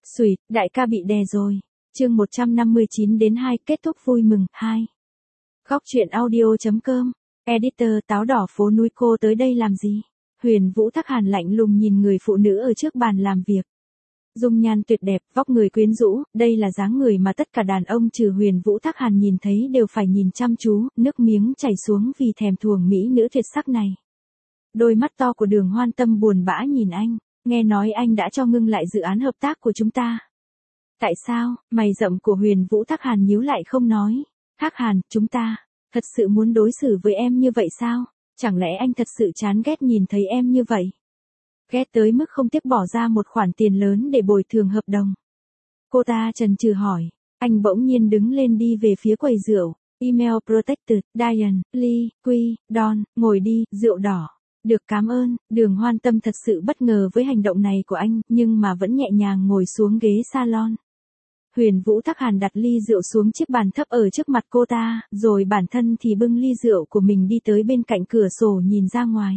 Xùi, đại ca bị đè rồi. Chương 159 đến 2 kết thúc vui mừng 2. Góc truyện audio.com. Editor táo đỏ phố núi cô tới đây làm gì? Huyền Vũ Thác Hàn lạnh lùng nhìn người phụ nữ ở trước bàn làm việc. Dung nhan tuyệt đẹp, vóc người quyến rũ, đây là dáng người mà tất cả đàn ông trừ Huyền Vũ Thác Hàn nhìn thấy đều phải nhìn chăm chú, nước miếng chảy xuống vì thèm thuồng mỹ nữ tuyệt sắc này. Đôi mắt to của Đường Hoan Tâm buồn bã nhìn anh, nghe nói anh đã cho ngưng lại dự án hợp tác của chúng ta. Tại sao? Mày rậm của Huyền Vũ Thác Hàn nhíu lại không nói. Thác Hàn, chúng ta thật sự muốn đối xử với em như vậy sao? Chẳng lẽ anh thật sự chán ghét nhìn thấy em như vậy? Ghét tới mức không tiếc bỏ ra một khoản tiền lớn để bồi thường hợp đồng. Cô ta chần chừ hỏi. Anh bỗng nhiên đứng lên đi về phía quầy rượu. Email Protected, Diane, Lee, Quy, Don, ngồi đi, rượu đỏ. Được cảm ơn. Đường Hoan Tâm thật sự bất ngờ với hành động này của anh, nhưng mà vẫn nhẹ nhàng ngồi xuống ghế salon. Huyền Vũ Thác Hàn đặt ly rượu xuống chiếc bàn thấp ở trước mặt cô ta, rồi bản thân thì bưng ly rượu của mình đi tới bên cạnh cửa sổ nhìn ra ngoài.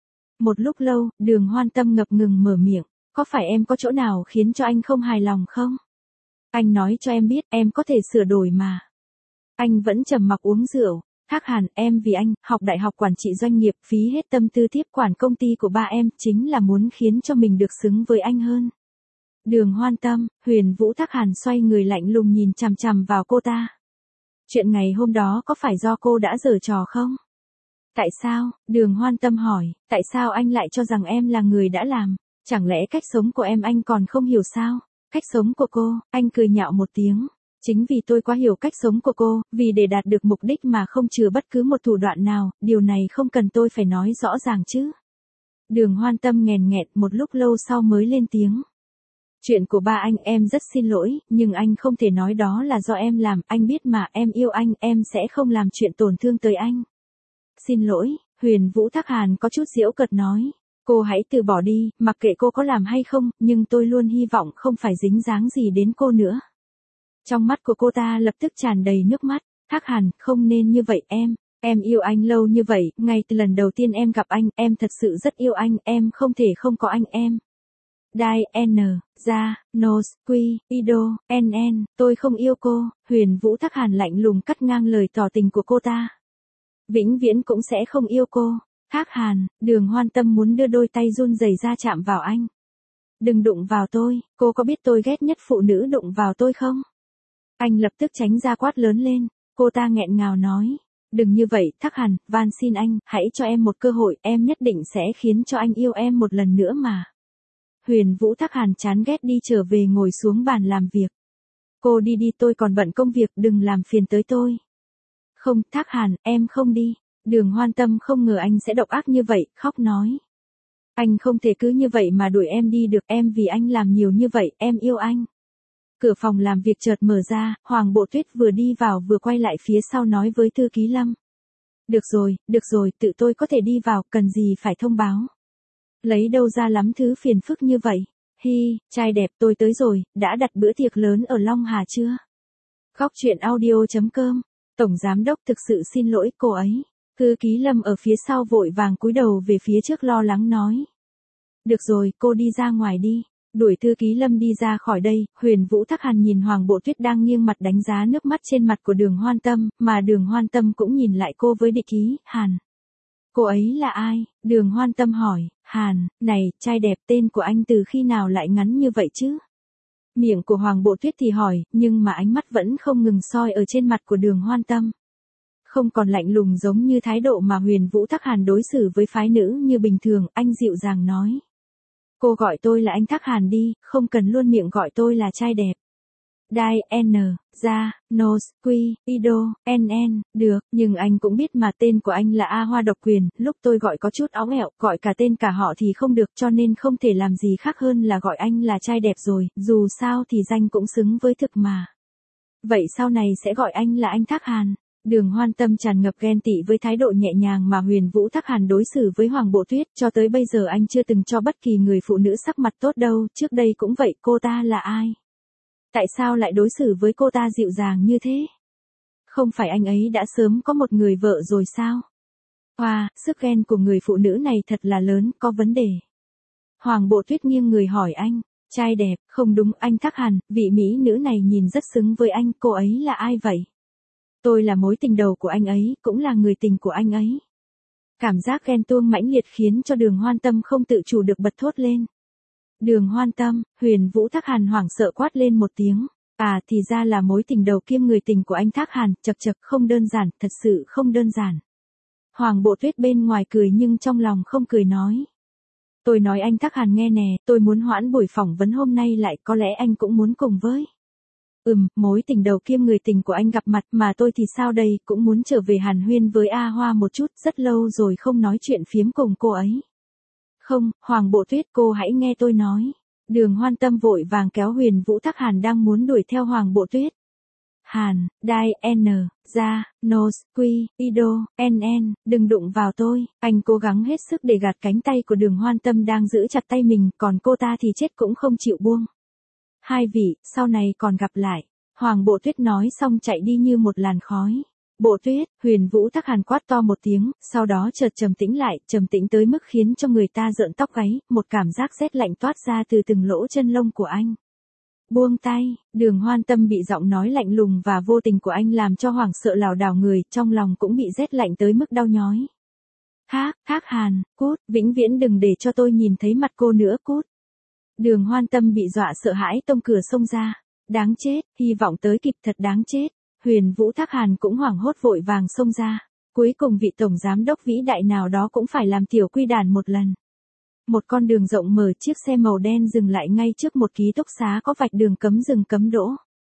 Một lúc lâu, Đường Hoan Tâm ngập ngừng mở miệng, có phải em có chỗ nào khiến cho anh không hài lòng không? Anh nói cho em biết, em có thể sửa đổi mà. Anh vẫn trầm mặc uống rượu. Thác Hàn, em vì anh, học đại học quản trị doanh nghiệp, phí hết tâm tư tiếp quản công ty của ba em, chính là muốn khiến cho mình được xứng với anh hơn. Đường Hoan Tâm, Huyền Vũ Thác Hàn xoay người lạnh lùng nhìn chằm chằm vào cô ta. Chuyện ngày hôm đó có phải do cô đã giở trò không? Tại sao? Đường Hoan Tâm hỏi, tại sao anh lại cho rằng em là người đã làm? Chẳng lẽ cách sống của em anh còn không hiểu sao? Cách sống của cô, anh cười nhạo một tiếng. Chính vì tôi quá hiểu cách sống của cô, vì để đạt được mục đích mà không chừa bất cứ một thủ đoạn nào, điều này không cần tôi phải nói rõ ràng chứ. Đường Hoan Tâm nghèn nghẹt một lúc lâu sau mới lên tiếng. Chuyện của ba anh em rất xin lỗi, nhưng anh không thể nói đó là do em làm, anh biết mà, em yêu anh, em sẽ không làm chuyện tổn thương tới anh. Xin lỗi, Huyền Vũ Thác Hàn có chút giễu cợt nói. Cô hãy từ bỏ đi, mặc kệ cô có làm hay không, nhưng tôi luôn hy vọng không phải dính dáng gì đến cô nữa. Trong mắt của cô ta lập tức tràn đầy nước mắt. Thác Hàn, không nên như vậy em yêu anh lâu như vậy, ngay từ lần đầu tiên em gặp anh, em thật sự rất yêu anh, em không thể không có anh em. Diane, Ra, Nos, Quy, Ido, NN, tôi không yêu cô. Huyền Vũ Thác Hàn lạnh lùng cắt ngang lời tỏ tình của cô ta. Vĩnh viễn cũng sẽ không yêu cô. Thác Hàn, Đường Hoan Tâm muốn đưa đôi tay run rẩy ra chạm vào anh. Đừng đụng vào tôi, cô có biết tôi ghét nhất phụ nữ đụng vào tôi không? Anh lập tức tránh ra quát lớn lên. Cô ta nghẹn ngào nói. Đừng như vậy, Thác Hàn, van xin anh, hãy cho em một cơ hội, em nhất định sẽ khiến cho anh yêu em một lần nữa mà. Huyền Vũ Thác Hàn chán ghét đi trở về ngồi xuống bàn làm việc. Cô đi đi, tôi còn bận công việc, đừng làm phiền tới tôi. Không, Thác Hàn, em không đi. Đường Hoan Tâm không ngờ anh sẽ độc ác như vậy, khóc nói. Anh không thể cứ như vậy mà đuổi em đi được, em vì anh làm nhiều như vậy, em yêu anh. Cửa phòng làm việc chợt mở ra, Hoàng Bộ Tuyết vừa đi vào vừa quay lại phía sau nói với thư ký Lâm. Được rồi, tự tôi có thể đi vào, cần gì phải thông báo. Lấy đâu ra lắm thứ phiền phức như vậy. Hi, trai đẹp, tôi tới rồi, đã đặt bữa tiệc lớn ở Long Hà chưa? Góc truyện audio.com. Tổng giám đốc thực sự xin lỗi cô ấy. Thư ký Lâm ở phía sau vội vàng cúi đầu về phía trước lo lắng nói. Được rồi, cô đi ra ngoài đi. Đuổi thư ký Lâm đi ra khỏi đây, Huyền Vũ Thác Hàn nhìn Hoàng Bộ Tuyết đang nghiêng mặt đánh giá nước mắt trên mặt của Đường Hoan Tâm, mà Đường Hoan Tâm cũng nhìn lại cô với địch ý. Hàn. Cô ấy là ai? Đường Hoan Tâm hỏi. Hàn, này, trai đẹp, tên của anh từ khi nào lại ngắn như vậy chứ? Miệng của Hoàng Bộ Tuyết thì hỏi, nhưng mà ánh mắt vẫn không ngừng soi ở trên mặt của Đường Hoan Tâm. Không còn lạnh lùng giống như thái độ mà Huyền Vũ Thác Hàn đối xử với phái nữ như bình thường, anh dịu dàng nói. Cô gọi tôi là anh Thác Hàn đi, không cần luôn miệng gọi tôi là trai đẹp. Diane, Ra, Nos, Quy, Ido, NN, được, nhưng anh cũng biết mà tên của anh là A Hoa độc quyền, lúc tôi gọi có chút óng ẹo, gọi cả tên cả họ thì không được cho nên không thể làm gì khác hơn là gọi anh là trai đẹp rồi, dù sao thì danh cũng xứng với thực mà. Vậy sau này sẽ gọi anh là anh Thác Hàn. Đường Hoan Tâm tràn ngập ghen tị với thái độ nhẹ nhàng mà Huyền Vũ Thác Hàn đối xử với Hoàng Bộ Tuyết, cho tới bây giờ anh chưa từng cho bất kỳ người phụ nữ sắc mặt tốt đâu, trước đây cũng vậy, cô ta là ai? Tại sao lại đối xử với cô ta dịu dàng như thế? Không phải anh ấy đã sớm có một người vợ rồi sao? Wow, sức ghen của người phụ nữ này thật là lớn, có vấn đề. Hoàng Bộ Tuyết nghiêng người hỏi anh, Trai đẹp, không đúng anh Thác Hàn, vị mỹ nữ này nhìn rất xứng với anh, cô ấy là ai vậy? Tôi là mối tình đầu của anh ấy, cũng là người tình của anh ấy. Cảm giác ghen tuông mãnh liệt khiến cho Đường Hoan Tâm không tự chủ được bật thốt lên. Đường Hoan Tâm, Huyền Vũ Thác Hàn hoảng sợ quát lên một tiếng. À thì ra là mối tình đầu kiêm người tình của anh Thác Hàn, chật chật không đơn giản, thật sự không đơn giản. Hoàng Bộ Tuyết bên ngoài cười nhưng trong lòng không cười nói. Tôi nói anh Thác Hàn nghe nè, tôi muốn hoãn buổi phỏng vấn hôm nay lại, có lẽ anh cũng muốn cùng với. Mối tình đầu kiêm người tình của anh gặp mặt mà tôi thì sao đây, cũng muốn trở về hàn huyên với A Hoa một chút, rất lâu rồi không nói chuyện phiếm cùng cô ấy. Không, Hoàng Bộ Tuyết cô hãy nghe tôi nói. Đường Hoan Tâm vội vàng kéo Huyền Vũ Thác Hàn đang muốn đuổi theo Hoàng Bộ Tuyết. Hàn, Đai, N, Ra, Nos, Quy, Ido, NN, đừng đụng vào tôi. Anh cố gắng hết sức để gạt cánh tay của Đường Hoan Tâm đang giữ chặt tay mình, còn cô ta thì chết cũng không chịu buông. Hai vị, sau này còn gặp lại. Hoàng Bộ Tuyết nói xong chạy đi như một làn khói. Bộ Tuyết, Huyền Vũ Thác Hàn quát to một tiếng, sau đó chợt trầm tĩnh lại, trầm tĩnh tới mức khiến cho người ta rợn tóc gáy, một cảm giác rét lạnh toát ra từ từng lỗ chân lông của anh. Buông tay, Đường Hoan Tâm bị giọng nói lạnh lùng và vô tình của anh làm cho hoảng sợ lảo đảo người, trong lòng cũng bị rét lạnh tới mức đau nhói. Thác Hàn, cút, vĩnh viễn đừng để cho tôi nhìn thấy mặt cô nữa, cút. Đường Hoan Tâm bị dọa sợ hãi tông cửa xông ra. Đáng chết, hy vọng tới kịp thật đáng chết. Huyền Vũ Thác Hàn cũng hoảng hốt vội vàng xông ra. Cuối cùng vị tổng giám đốc vĩ đại nào đó cũng phải làm tiểu quy đàn một lần. Một con đường rộng mở, chiếc xe màu đen dừng lại ngay trước một ký túc xá có vạch đường cấm dừng cấm đỗ.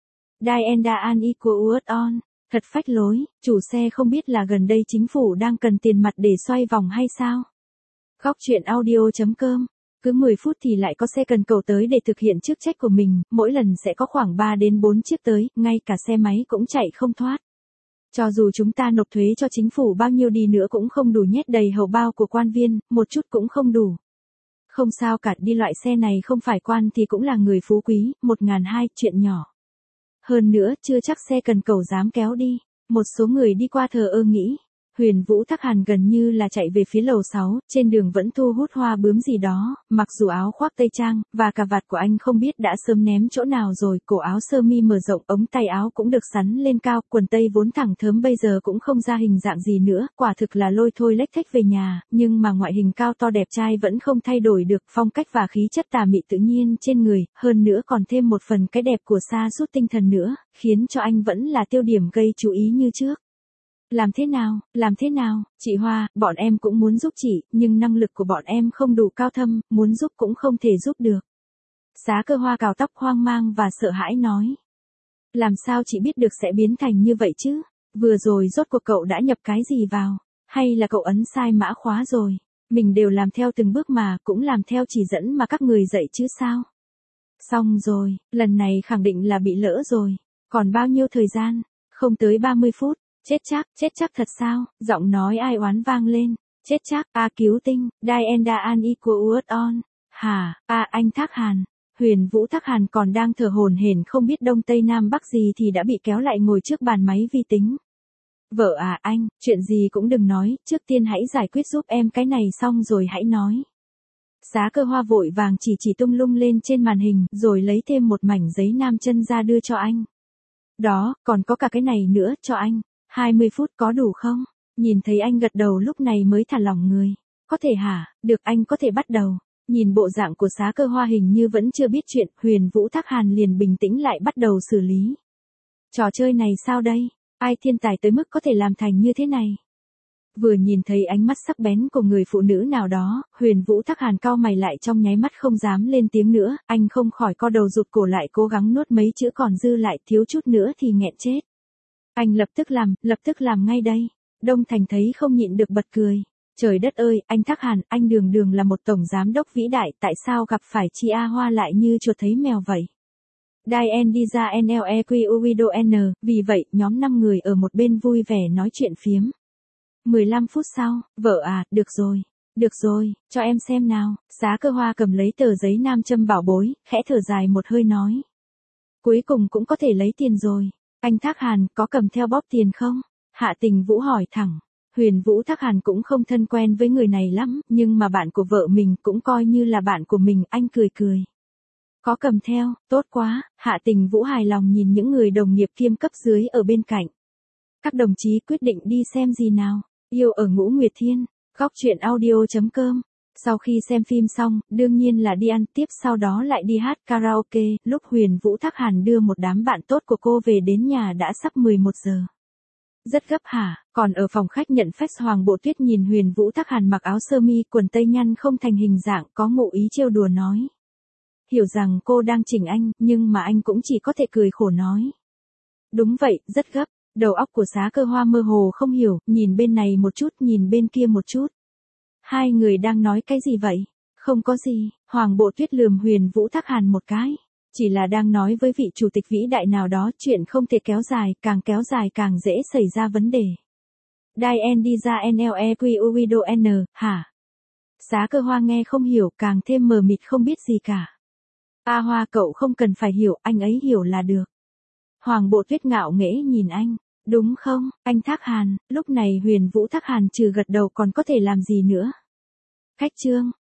Diana An Equal on. Thật phách lối, chủ xe không biết là gần đây chính phủ đang cần tiền mặt để xoay vòng hay sao? Góc truyện audio.com. Cứ 10 phút thì lại có xe cần cầu tới để thực hiện chức trách của mình, mỗi lần sẽ có khoảng 3 đến 4 chiếc tới, ngay cả xe máy cũng chạy không thoát. Cho dù chúng ta nộp thuế cho chính phủ bao nhiêu đi nữa cũng không đủ nhét đầy hầu bao của quan viên, một chút cũng không đủ. Không sao cả, đi loại xe này không phải quan thì cũng là người phú quý, 1.200, chuyện nhỏ. Hơn nữa, chưa chắc xe cần cầu dám kéo đi. Một số người đi qua thờ ơ nghĩ. Huyền Vũ Thác Hàn gần như là chạy về phía lầu 6, trên đường vẫn thu hút hoa bướm gì đó, mặc dù áo khoác tây trang, và cà vạt của anh không biết đã sớm ném chỗ nào rồi, cổ áo sơ mi mở rộng, ống tay áo cũng được sắn lên cao, quần tây vốn thẳng thớm bây giờ cũng không ra hình dạng gì nữa, quả thực là lôi thôi lếch thếch về nhà, nhưng mà ngoại hình cao to đẹp trai vẫn không thay đổi được, phong cách và khí chất tà mị tự nhiên trên người, hơn nữa còn thêm một phần cái đẹp của sa sút tinh thần nữa, khiến cho anh vẫn là tiêu điểm gây chú ý như trước. Làm thế nào, chị Hoa, bọn em cũng muốn giúp chị, nhưng năng lực của bọn em không đủ cao thâm, muốn giúp cũng không thể giúp được. Giá Cơ Hoa cào tóc hoang mang và sợ hãi nói. Làm sao chị biết được sẽ biến thành như vậy chứ? Vừa rồi rốt cuộc cậu đã nhập cái gì vào? Hay là cậu ấn sai mã khóa rồi? Mình đều làm theo từng bước mà, cũng làm theo chỉ dẫn mà các người dạy chứ sao? Xong rồi, lần này khẳng định là bị lỡ rồi. Còn bao nhiêu thời gian? Không tới 30 phút. Chết chắc thật sao? Giọng nói ai oán vang lên. Chết chắc, cứu tinh, Diana An Equal on. Hả, anh Thác Hàn. Huyền Vũ Thác Hàn còn đang thở hổn hển không biết đông tây nam bắc gì thì đã bị kéo lại ngồi trước bàn máy vi tính. Vợ anh, chuyện gì cũng đừng nói, trước tiên hãy giải quyết giúp em cái này xong rồi hãy nói. Giá Cơ Hoa vội vàng chỉ tung lung lên trên màn hình, rồi lấy thêm một mảnh giấy nam chân ra đưa cho anh. Đó, còn có cả cái này nữa, cho anh. 20 phút có đủ không? Nhìn thấy anh gật đầu lúc này mới thả lỏng người. Có thể hả? Được, anh có thể bắt đầu. Nhìn bộ dạng của Giá Cơ Hoa hình như vẫn chưa biết chuyện, Huyền Vũ Thác Hàn liền bình tĩnh lại bắt đầu xử lý. Trò chơi này sao đây? Ai thiên tài tới mức có thể làm thành như thế này? Vừa nhìn thấy ánh mắt sắc bén của người phụ nữ nào đó, Huyền Vũ Thác Hàn cau mày lại trong nháy mắt không dám lên tiếng nữa, anh không khỏi co đầu rụt cổ lại cố gắng nuốt mấy chữ còn dư lại, thiếu chút nữa thì nghẹn chết. Anh lập tức làm ngay đây. Đông Thành thấy không nhịn được bật cười. Trời đất ơi, anh Thác Hàn, anh đường là một tổng giám đốc vĩ đại, tại sao gặp phải chị A Hoa lại như chuột thấy mèo vậy? Diane đi ra NLEQUIDON, vì vậy, nhóm 5 người ở một bên vui vẻ nói chuyện phiếm. 15 phút sau, vợ được rồi, cho em xem nào. Giá Cơ Hoa cầm lấy tờ giấy nam châm bảo bối, khẽ thở dài một hơi nói. Cuối cùng cũng có thể lấy tiền rồi. Anh Thác Hàn, có cầm theo bóp tiền không? Hạ Tình Vũ hỏi thẳng. Huyền Vũ Thác Hàn cũng không thân quen với người này lắm, nhưng mà bạn của vợ mình cũng coi như là bạn của mình, anh cười. Có cầm theo, tốt quá, Hạ Tình Vũ hài lòng nhìn những người đồng nghiệp kiêm cấp dưới ở bên cạnh. Các đồng chí quyết định đi xem gì nào? Yêu ở Ngũ Nguyệt Thiên, góc truyện audio.com. Sau khi xem phim xong, đương nhiên là đi ăn tiếp sau đó lại đi hát karaoke, lúc Huyền Vũ Thác Hàn đưa một đám bạn tốt của cô về đến nhà đã sắp 11 giờ. Rất gấp hả, còn ở phòng khách nhận fax Hoàng Bộ Tuyết nhìn Huyền Vũ Thác Hàn mặc áo sơ mi quần tây nhăn không thành hình dạng có ngụ ý trêu đùa nói. Hiểu rằng cô đang chỉnh anh, nhưng mà anh cũng chỉ có thể cười khổ nói. Đúng vậy, rất gấp, đầu óc của Xá Cơ Hoa mơ hồ không hiểu, nhìn bên này một chút nhìn bên kia một chút. Hai người đang nói cái gì vậy? Không có gì, Hoàng Bộ Tuyết lườm Huyền Vũ Thác Hàn một cái. Chỉ là đang nói với vị chủ tịch vĩ đại nào đó chuyện không thể kéo dài càng dễ xảy ra vấn đề. Dien đi ra NLEQUIDO N, hả? Xá Cơ Hoa nghe không hiểu càng thêm mờ mịt không biết gì cả. A Hoa cậu không cần phải hiểu, anh ấy hiểu là được. Hoàng Bộ Tuyết ngạo nghễ nhìn anh. Đúng không, anh Thác Hàn, lúc này Huyền Vũ Thác Hàn trừ gật đầu còn có thể làm gì nữa. Khách trương,